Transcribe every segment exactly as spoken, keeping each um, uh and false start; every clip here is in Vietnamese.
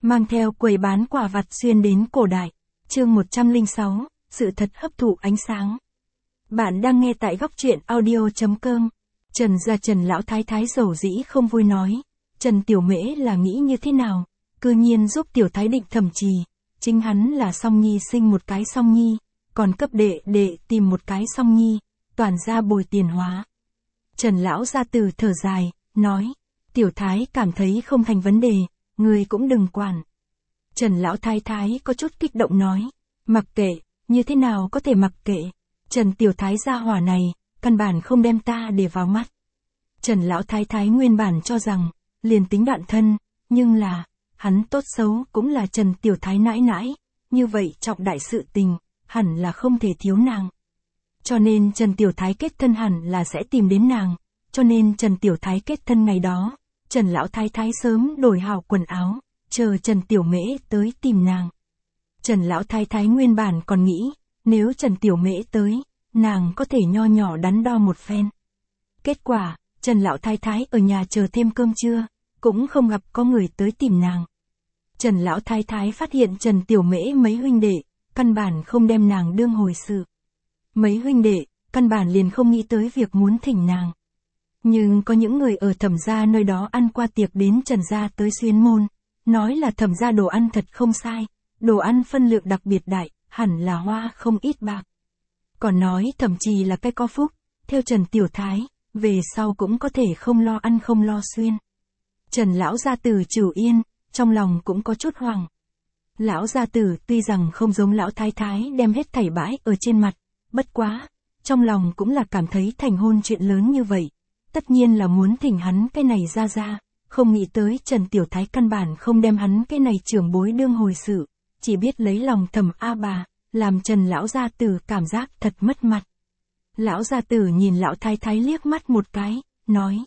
mang theo quầy bán quả vặt xuyên đến cổ đại. Chương một trăm lẻ sáu, sự thật hấp thụ ánh sáng. Bạn đang nghe tại góc truyện audio chấm com. Trần gia Trần lão thái thái rầu rĩ không vui nói, Trần Tiểu Mễ là nghĩ như thế nào, cư nhiên giúp Tiểu Thái Định thẩm trì, chính hắn là song nhi sinh một cái song nhi, còn cấp đệ đệ tìm một cái song nhi, toàn ra bồi tiền hóa. Trần lão gia tử thở dài, nói, Tiểu Thái cảm thấy không thành vấn đề, người cũng đừng quản. Trần lão thái thái có chút kích động nói, mặc kệ, như thế nào có thể mặc kệ, Trần Tiểu Thái gia hỏa này, căn bản không đem ta để vào mắt. Trần lão thái thái nguyên bản cho rằng, liền tính đoạn thân, nhưng là, hắn tốt xấu cũng là Trần Tiểu Thái nãi nãi, như vậy trọng đại sự tình, hẳn là không thể thiếu nàng. Cho nên Trần Tiểu Thái kết thân hẳn là sẽ tìm đến nàng, cho nên Trần Tiểu Thái kết thân ngày đó, Trần lão thái thái sớm đổi hảo quần áo, chờ Trần Tiểu Mễ tới tìm nàng. Trần lão thái thái nguyên bản còn nghĩ, nếu Trần Tiểu Mễ tới, nàng có thể nho nhỏ đắn đo một phen. Kết quả, Trần lão thái thái ở nhà chờ thêm cơm trưa, cũng không gặp có người tới tìm nàng. Trần lão thái thái phát hiện Trần Tiểu Mễ mấy huynh đệ, căn bản không đem nàng đương hồi sự. Mấy huynh đệ, căn bản liền không nghĩ tới việc muốn thỉnh nàng. Nhưng có những người ở Thẩm gia nơi đó ăn qua tiệc đến Trần gia tới xuyến môn, nói là Thẩm gia đồ ăn thật không sai, đồ ăn phân lượng đặc biệt đại, hẳn là hoa không ít bạc. Còn nói Thẩm trì là cái có phúc, theo Trần Tiểu Thái, về sau cũng có thể không lo ăn không lo xuyên. Trần lão gia tử Trửu Yên, trong lòng cũng có chút hoảng. Lão gia tử tuy rằng không giống lão thái thái đem hết thảy bãi ở trên mặt, bất quá, trong lòng cũng là cảm thấy thành hôn chuyện lớn như vậy. Tất nhiên là muốn thỉnh hắn cái này ra ra, không nghĩ tới Trần Tiểu Thái căn bản không đem hắn cái này trưởng bối đương hồi sự, chỉ biết lấy lòng Thẩm A bà, làm Trần lão gia tử cảm giác thật mất mặt. Lão gia tử nhìn lão thái thái liếc mắt một cái, nói,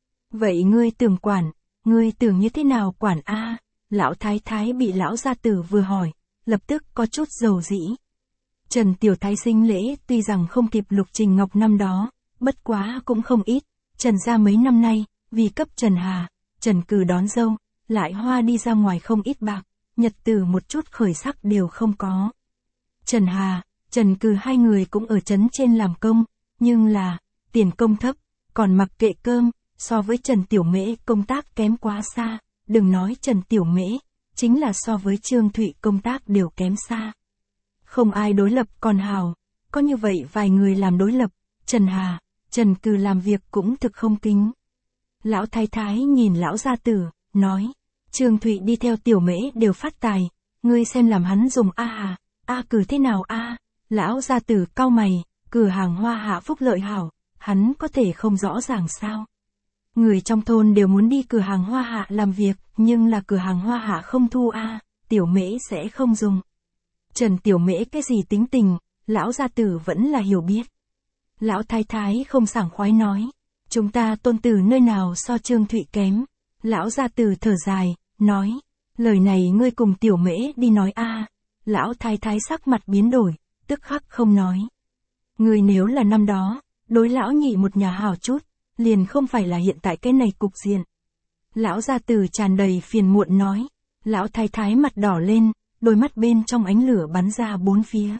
vậy ngươi tưởng quản, ngươi tưởng như thế nào quản a? Lão thái thái bị lão gia tử vừa hỏi, lập tức có chút dầu dĩ. Trần Tiểu Thái sinh lễ tuy rằng không kịp Lục Trình Ngọc năm đó, bất quá cũng không ít. Trần gia mấy năm nay, vì cấp Trần Hà, Trần Cừ đón dâu, lại hoa đi ra ngoài không ít bạc, nhật tử một chút khởi sắc đều không có. Trần Hà, Trần Cừ hai người cũng ở trấn trên làm công, nhưng là, tiền công thấp, còn mặc kệ cơm, so với Trần Tiểu Mễ công tác kém quá xa, đừng nói Trần Tiểu Mễ, chính là so với Trương Thụy công tác đều kém xa. Không ai đối lập còn hào, có như vậy vài người làm đối lập, Trần Hà, Trần Cừ làm việc cũng thực không kính. Lão thái thái nhìn lão gia tử, nói, Trương Thụy đi theo Tiểu Mễ đều phát tài, ngươi xem làm hắn dùng a hà, a Cừ thế nào a? Lão gia tử cau mày, cửa hàng hoa hạ phúc lợi hảo, hắn có thể không rõ ràng sao? Người trong thôn đều muốn đi cửa hàng hoa hạ làm việc, nhưng là cửa hàng hoa hạ không thu a, Tiểu Mễ sẽ không dùng. Trần Tiểu Mễ cái gì tính tình, lão gia tử vẫn là hiểu biết. Lão thái thái không sảng khoái nói, chúng ta tôn tử nơi nào so Trương Thụy kém. Lão gia tử thở dài, nói, lời này ngươi cùng Tiểu Mễ đi nói a. Lão thái thái sắc mặt biến đổi, tức khắc không nói. Ngươi nếu là năm đó, đối lão nhị một nhà hảo chút, liền không phải là hiện tại cái này cục diện. Lão gia tử tràn đầy phiền muộn nói, lão thái thái mặt đỏ lên, đôi mắt bên trong ánh lửa bắn ra bốn phía.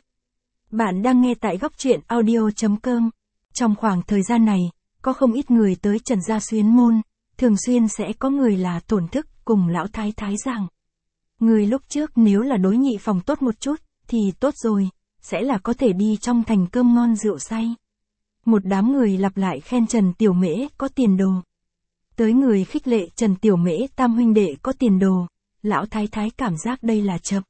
Bạn đang nghe tại góc truyện audio chấm com. Trong khoảng thời gian này, có không ít người tới Trần gia xuyến môn, thường xuyên sẽ có người là tổn thức cùng lão thái thái giảng. Người lúc trước nếu là đối nhị phòng tốt một chút, thì tốt rồi, sẽ là có thể đi trong thành cơm ngon rượu say. Một đám người lặp lại khen Trần Tiểu Mễ có tiền đồ. Tới người khích lệ Trần Tiểu Mễ tam huynh đệ có tiền đồ, lão thái thái cảm giác đây là chậm.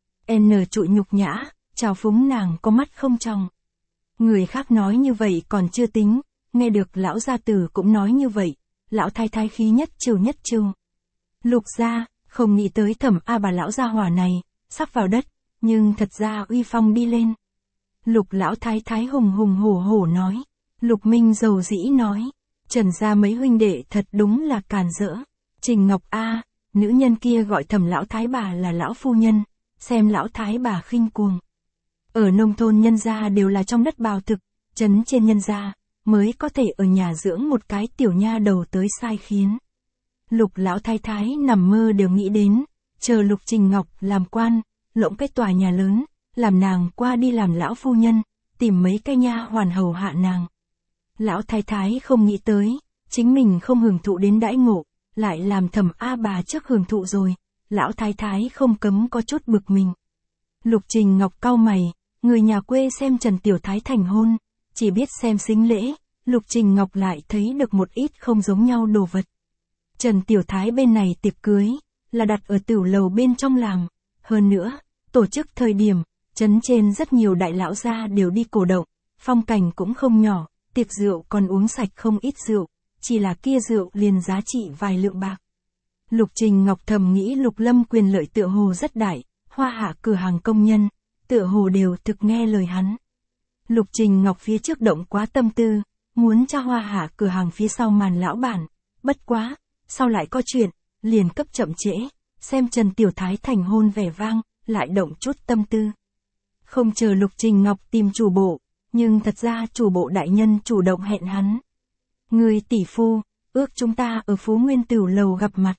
N trụi nhục nhã, chào phúng nàng có mắt không tròng. Người khác nói như vậy còn chưa tính, nghe được lão gia tử cũng nói như vậy, lão thái thái khí nhất chiều nhất chiều. Lục gia, không nghĩ tới Thẩm A bà lão gia hỏa này, sắp vào đất, nhưng thật ra uy phong đi lên. Lục lão thái thái hùng hùng hổ hổ nói, Lục Minh dầu dĩ nói, Trần gia mấy huynh đệ thật đúng là càn rỡ. Trình Ngọc A, nữ nhân kia gọi Thẩm lão thái bà là lão phu nhân, xem lão thái bà khinh cuồng. Ở nông thôn nhân gia đều là trong đất bào thực, trấn trên nhân gia mới có thể ở nhà dưỡng một cái tiểu nha đầu tới sai khiến. Lục lão thái thái nằm mơ đều nghĩ đến, chờ Lục Trình Ngọc làm quan, lộng cái tòa nhà lớn, làm nàng qua đi làm lão phu nhân, tìm mấy cái nha hoàn hầu hạ nàng. Lão thái thái không nghĩ tới, chính mình không hưởng thụ đến đãi ngộ, lại làm Thẩm A bà trước hưởng thụ rồi, lão thái thái không cấm có chút bực mình. Lục Trình Ngọc cau mày, người nhà quê xem Trần Tiểu Thái thành hôn, chỉ biết xem sính lễ, Lục Trình Ngọc lại thấy được một ít không giống nhau đồ vật. Trần Tiểu Thái bên này tiệc cưới, là đặt ở tửu lầu bên trong làng, hơn nữa, tổ chức thời điểm, trấn trên rất nhiều đại lão gia đều đi cổ động, phong cảnh cũng không nhỏ, tiệc rượu còn uống sạch không ít rượu, chỉ là kia rượu liền giá trị vài lượng bạc. Lục Trình Ngọc thầm nghĩ Lục Lâm quyền lợi tựa hồ rất đại, Hoa Hạ cửa hàng công nhân, tựa hồ đều thực nghe lời hắn. Lục Trình Ngọc phía trước động quá tâm tư, muốn cho Hoa Hạ cửa hàng phía sau màn lão bản, bất quá, sau lại có chuyện, liền cấp chậm trễ, xem Trần Tiểu Thái thành hôn vẻ vang, lại động chút tâm tư. Không chờ Lục Trình Ngọc tìm chủ bộ, nhưng thật ra chủ bộ đại nhân chủ động hẹn hắn. Người tỷ phu, ước chúng ta ở Phú Nguyên Tửu lầu gặp mặt.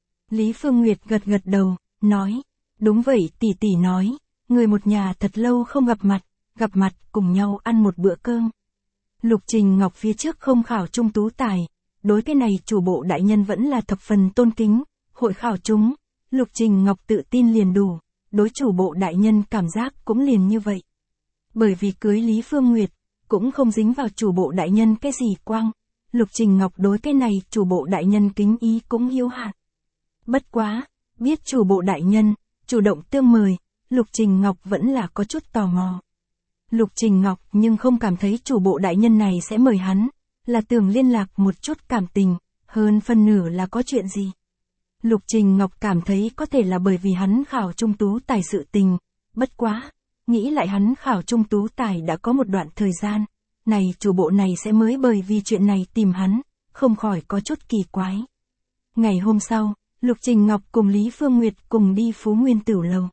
Lý Phương Nguyệt gật gật đầu, nói, đúng vậy tỷ tỷ nói, người một nhà thật lâu không gặp mặt, gặp mặt cùng nhau ăn một bữa cơm. Lục Trình Ngọc phía trước không khảo trung tú tài, đối cái này chủ bộ đại nhân vẫn là thập phần tôn kính, hội khảo chúng, Lục Trình Ngọc tự tin liền đủ, đối chủ bộ đại nhân cảm giác cũng liền như vậy. Bởi vì cưới Lý Phương Nguyệt, cũng không dính vào chủ bộ đại nhân cái gì quang, Lục Trình Ngọc đối cái này chủ bộ đại nhân kính ý cũng hiếu hạn. Bất quá, biết chủ bộ đại nhân, chủ động tương mời, Lục Trình Ngọc vẫn là có chút tò mò. Lục Trình Ngọc nhưng không cảm thấy chủ bộ đại nhân này sẽ mời hắn, là tưởng liên lạc một chút cảm tình, hơn phân nửa là có chuyện gì. Lục Trình Ngọc cảm thấy có thể là bởi vì hắn khảo trung tú tài sự tình, bất quá, nghĩ lại hắn khảo trung tú tài đã có một đoạn thời gian, này chủ bộ này sẽ mới bởi vì chuyện này tìm hắn, không khỏi có chút kỳ quái. Ngày hôm sau, Lục Trình Ngọc cùng Lý Phương Nguyệt cùng đi Phú Nguyên Tửu lầu.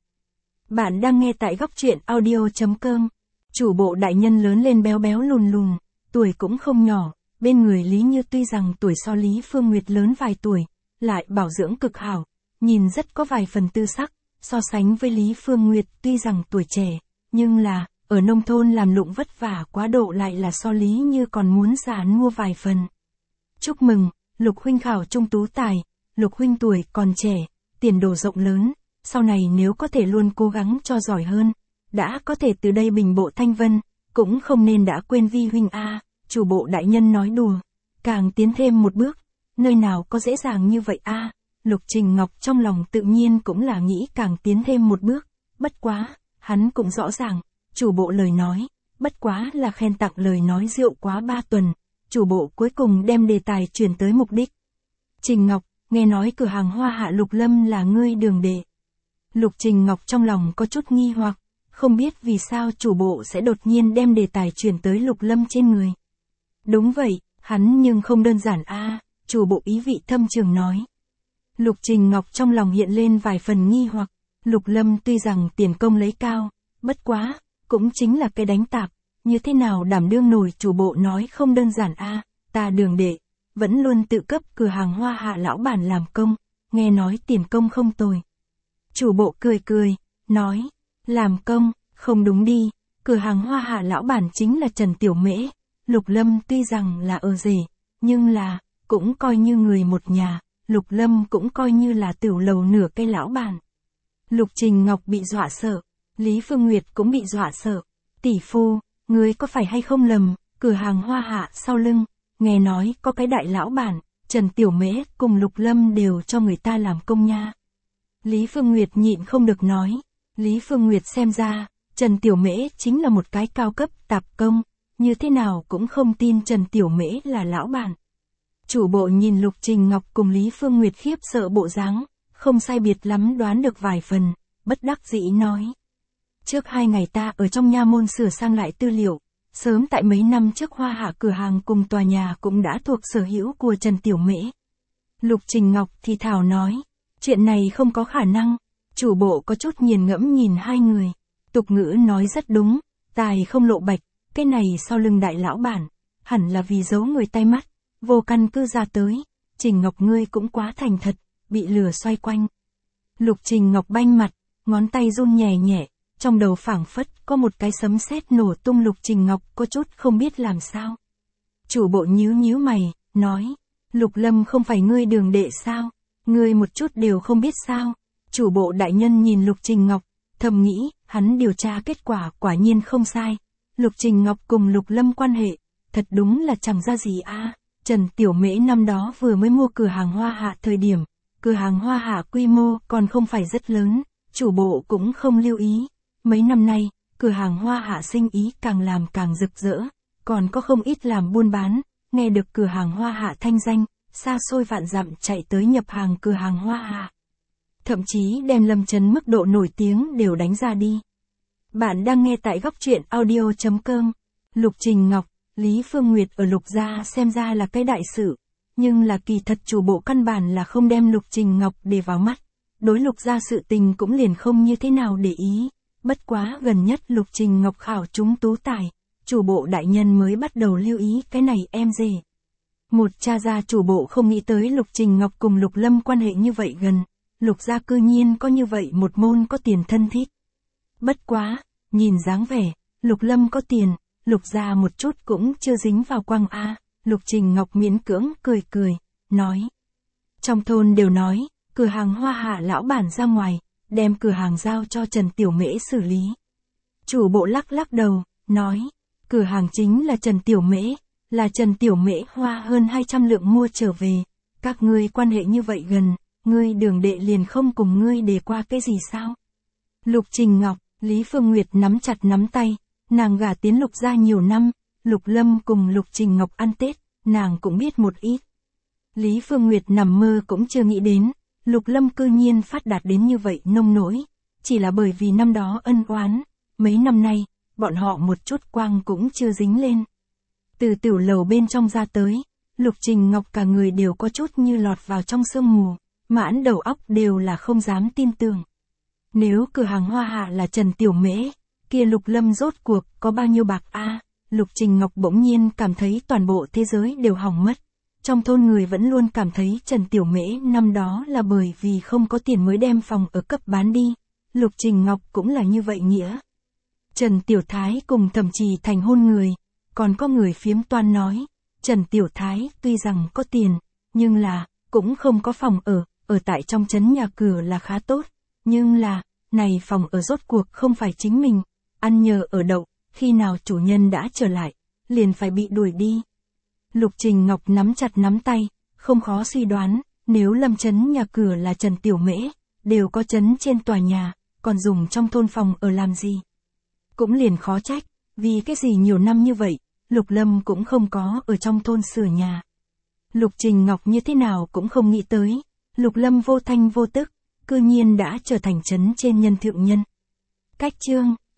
Bạn đang nghe tại góc truyện audio chấm com. Chủ bộ đại nhân lớn lên béo béo lùn lùn, tuổi cũng không nhỏ, bên người Lý Như tuy rằng tuổi so Lý Phương Nguyệt lớn vài tuổi, lại bảo dưỡng cực hảo, nhìn rất có vài phần tư sắc, so sánh với Lý Phương Nguyệt tuy rằng tuổi trẻ, nhưng là, ở nông thôn làm lụng vất vả quá độ lại là so Lý Như còn muốn già nua vài phần. Chúc mừng, Lục huynh khảo trung tú tài, Lục huynh tuổi còn trẻ, tiền đồ rộng lớn, sau này nếu có thể luôn cố gắng cho giỏi hơn, đã có thể từ đây bình bộ thanh vân, cũng không nên đã quên vi huynh a. Chủ bộ đại nhân nói đùa, càng tiến thêm một bước, nơi nào có dễ dàng như vậy a. Lục Trình Ngọc trong lòng tự nhiên cũng là nghĩ càng tiến thêm một bước, bất quá, hắn cũng rõ ràng, chủ bộ lời nói, bất quá là khen tặng lời nói rượu quá ba tuần, chủ bộ cuối cùng đem đề tài chuyển tới mục đích. Trình Ngọc, nghe nói cửa hàng Hoa Hạ Lục Lâm là ngươi đường đệ. Lục Trình Ngọc trong lòng có chút nghi hoặc, không biết vì sao chủ bộ sẽ đột nhiên đem đề tài chuyển tới Lục Lâm trên người. Đúng vậy, hắn nhưng không đơn giản a, chủ bộ ý vị thâm trường nói. Lục Trình Ngọc trong lòng hiện lên vài phần nghi hoặc, Lục Lâm tuy rằng tiền công lấy cao, bất quá, cũng chính là cái đánh tạp, như thế nào đảm đương nổi chủ bộ nói không đơn giản a, ta đường đệ, vẫn luôn tự cấp cửa hàng Hoa Hạ lão bản làm công, nghe nói tiền công không tồi. Chủ bộ cười cười, nói, làm công, không đúng đi, cửa hàng Hoa Hạ lão bản chính là Trần Tiểu Mễ, Lục Lâm tuy rằng là ở rể, nhưng là, cũng coi như người một nhà, Lục Lâm cũng coi như là tửu lầu nửa cây lão bản. Lục Trình Ngọc bị dọa sợ, Lý Phương Nguyệt cũng bị dọa sợ, tỷ phu, ngươi có phải hay không lầm, cửa hàng Hoa Hạ sau lưng, nghe nói có cái đại lão bản, Trần Tiểu Mễ cùng Lục Lâm đều cho người ta làm công nha. Lý Phương Nguyệt nhịn không được nói, Lý Phương Nguyệt xem ra, Trần Tiểu Mễ chính là một cái cao cấp tạp công, như thế nào cũng không tin Trần Tiểu Mễ là lão bản. Chủ bộ nhìn Lục Trình Ngọc cùng Lý Phương Nguyệt khiếp sợ bộ dáng, không sai biệt lắm đoán được vài phần, bất đắc dĩ nói. Trước hai ngày ta ở trong nha môn sửa sang lại tư liệu, sớm tại mấy năm trước Hoa Hạ cửa hàng cùng tòa nhà cũng đã thuộc sở hữu của Trần Tiểu Mễ. Lục Trình Ngọc thì thào nói, chuyện này không có khả năng, chủ bộ có chút nghiền ngẫm nhìn hai người, tục ngữ nói rất đúng, tài không lộ bạch, cái này sau lưng đại lão bản, hẳn là vì giấu người tay mắt, vô căn cứ ra tới, Trình Ngọc ngươi cũng quá thành thật, bị lừa xoay quanh. Lục Trình Ngọc banh mặt, ngón tay run nhẹ nhẹ, trong đầu phảng phất có một cái sấm sét nổ tung. Lục Trình Ngọc có chút không biết làm sao. Chủ bộ nhíu nhíu mày, nói, Lục Lâm không phải ngươi đường đệ sao, ngươi một chút đều không biết sao. Chủ bộ đại nhân nhìn Lục Trình Ngọc, thầm nghĩ, hắn điều tra kết quả quả nhiên không sai. Lục Trình Ngọc cùng Lục Lâm quan hệ, thật đúng là chẳng ra gì a. À. Trần Tiểu Mễ năm đó vừa mới mua cửa hàng Hoa Hạ thời điểm, cửa hàng Hoa Hạ quy mô còn không phải rất lớn, chủ bộ cũng không lưu ý. Mấy năm nay, cửa hàng Hoa Hạ sinh ý càng làm càng rực rỡ, còn có không ít làm buôn bán, nghe được cửa hàng Hoa Hạ thanh danh, xa xôi vạn dặm chạy tới nhập hàng cửa hàng Hoa Hạ. Thậm chí đem Lâm Chấn mức độ nổi tiếng đều đánh ra đi. Bạn đang nghe tại góc truyện audio chấm com. Lục Trình Ngọc, Lý Phương Nguyệt ở Lục gia xem ra là cái đại sự, nhưng là kỳ thật chủ bộ căn bản là không đem Lục Trình Ngọc để vào mắt. Đối Lục gia sự tình cũng liền không như thế nào để ý. Bất quá gần nhất Lục Trình Ngọc khảo trúng tú tài, chủ bộ đại nhân mới bắt đầu lưu ý cái này em rể. Một cha gia chủ bộ không nghĩ tới Lục Trình Ngọc cùng Lục Lâm quan hệ như vậy gần, Lục gia cư nhiên có như vậy một môn có tiền thân thích. Bất quá, nhìn dáng vẻ, Lục Lâm có tiền, Lục gia một chút cũng chưa dính vào quăng a. Lục Trình Ngọc miễn cưỡng cười cười, nói. Trong thôn đều nói, cửa hàng Hoa Hạ lão bản ra ngoài, đem cửa hàng giao cho Trần Tiểu Mễ xử lý. Chủ bộ lắc lắc đầu, nói, cửa hàng chính là Trần Tiểu Mễ, là Trần Tiểu Mễ hoa hơn hai trăm lượng mua trở về, các ngươi quan hệ như vậy gần, ngươi đường đệ liền không cùng ngươi đề qua cái gì sao? Lục Trình Ngọc, Lý Phương Nguyệt nắm chặt nắm tay, nàng gả tiến Lục gia nhiều năm, Lục Lâm cùng Lục Trình Ngọc ăn Tết, nàng cũng biết một ít. Lý Phương Nguyệt nằm mơ cũng chưa nghĩ đến, Lục Lâm cư nhiên phát đạt đến như vậy nông nỗi, chỉ là bởi vì năm đó ân oán, mấy năm nay, bọn họ một chút quang cũng chưa dính lên. Từ tiểu lầu bên trong ra tới, Lục Trình Ngọc cả người đều có chút như lọt vào trong sương mù, mãn đầu óc đều là không dám tin tưởng. Nếu cửa hàng Hoa Hạ là Trần Tiểu Mễ, kia Lục Lâm rốt cuộc có bao nhiêu bạc a? À, Lục Trình Ngọc bỗng nhiên cảm thấy toàn bộ thế giới đều hỏng mất. Trong thôn người vẫn luôn cảm thấy Trần Tiểu Mễ năm đó là bởi vì không có tiền mới đem phòng ở cấp bán đi. Lục Trình Ngọc cũng là như vậy nghĩa. Trần Tiểu Thái cùng Thẩm Trì thành hôn người, còn có người phiếm toan nói, Trần Tiểu Thái tuy rằng có tiền, nhưng là, cũng không có phòng ở, ở tại trong trấn nhà cửa là khá tốt, nhưng là, này phòng ở rốt cuộc không phải chính mình, ăn nhờ ở đậu, khi nào chủ nhân đã trở lại, liền phải bị đuổi đi. Lục Trình Ngọc nắm chặt nắm tay, không khó suy đoán, nếu Lâm trấn nhà cửa là Trần Tiểu Mễ, đều có trấn trên tòa nhà, còn dùng trong thôn phòng ở làm gì? Cũng liền khó trách, vì cái gì nhiều năm như vậy, Lục Lâm cũng không có ở trong thôn sửa nhà. Lục Trình Ngọc như thế nào cũng không nghĩ tới, Lục Lâm vô thanh vô tức, cư nhiên đã trở thành trấn trên nhân thượng nhân. Cách chương